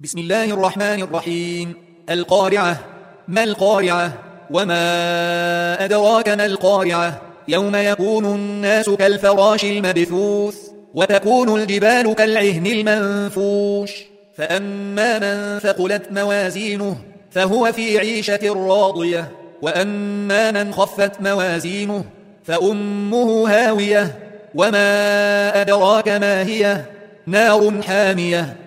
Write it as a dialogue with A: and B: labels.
A: بسم الله الرحمن الرحيم. القارعة. ما القارعة؟ وما أدراك ما القارعة؟ يوم يكون الناس كالفراش المبثوث وتكون الجبال كالعهن المنفوش فأما من ثقلت موازينه فهو في عيشة راضية وأما من خفت موازينه فأمه هاوية وما أدراك ما هي؟ نار حامية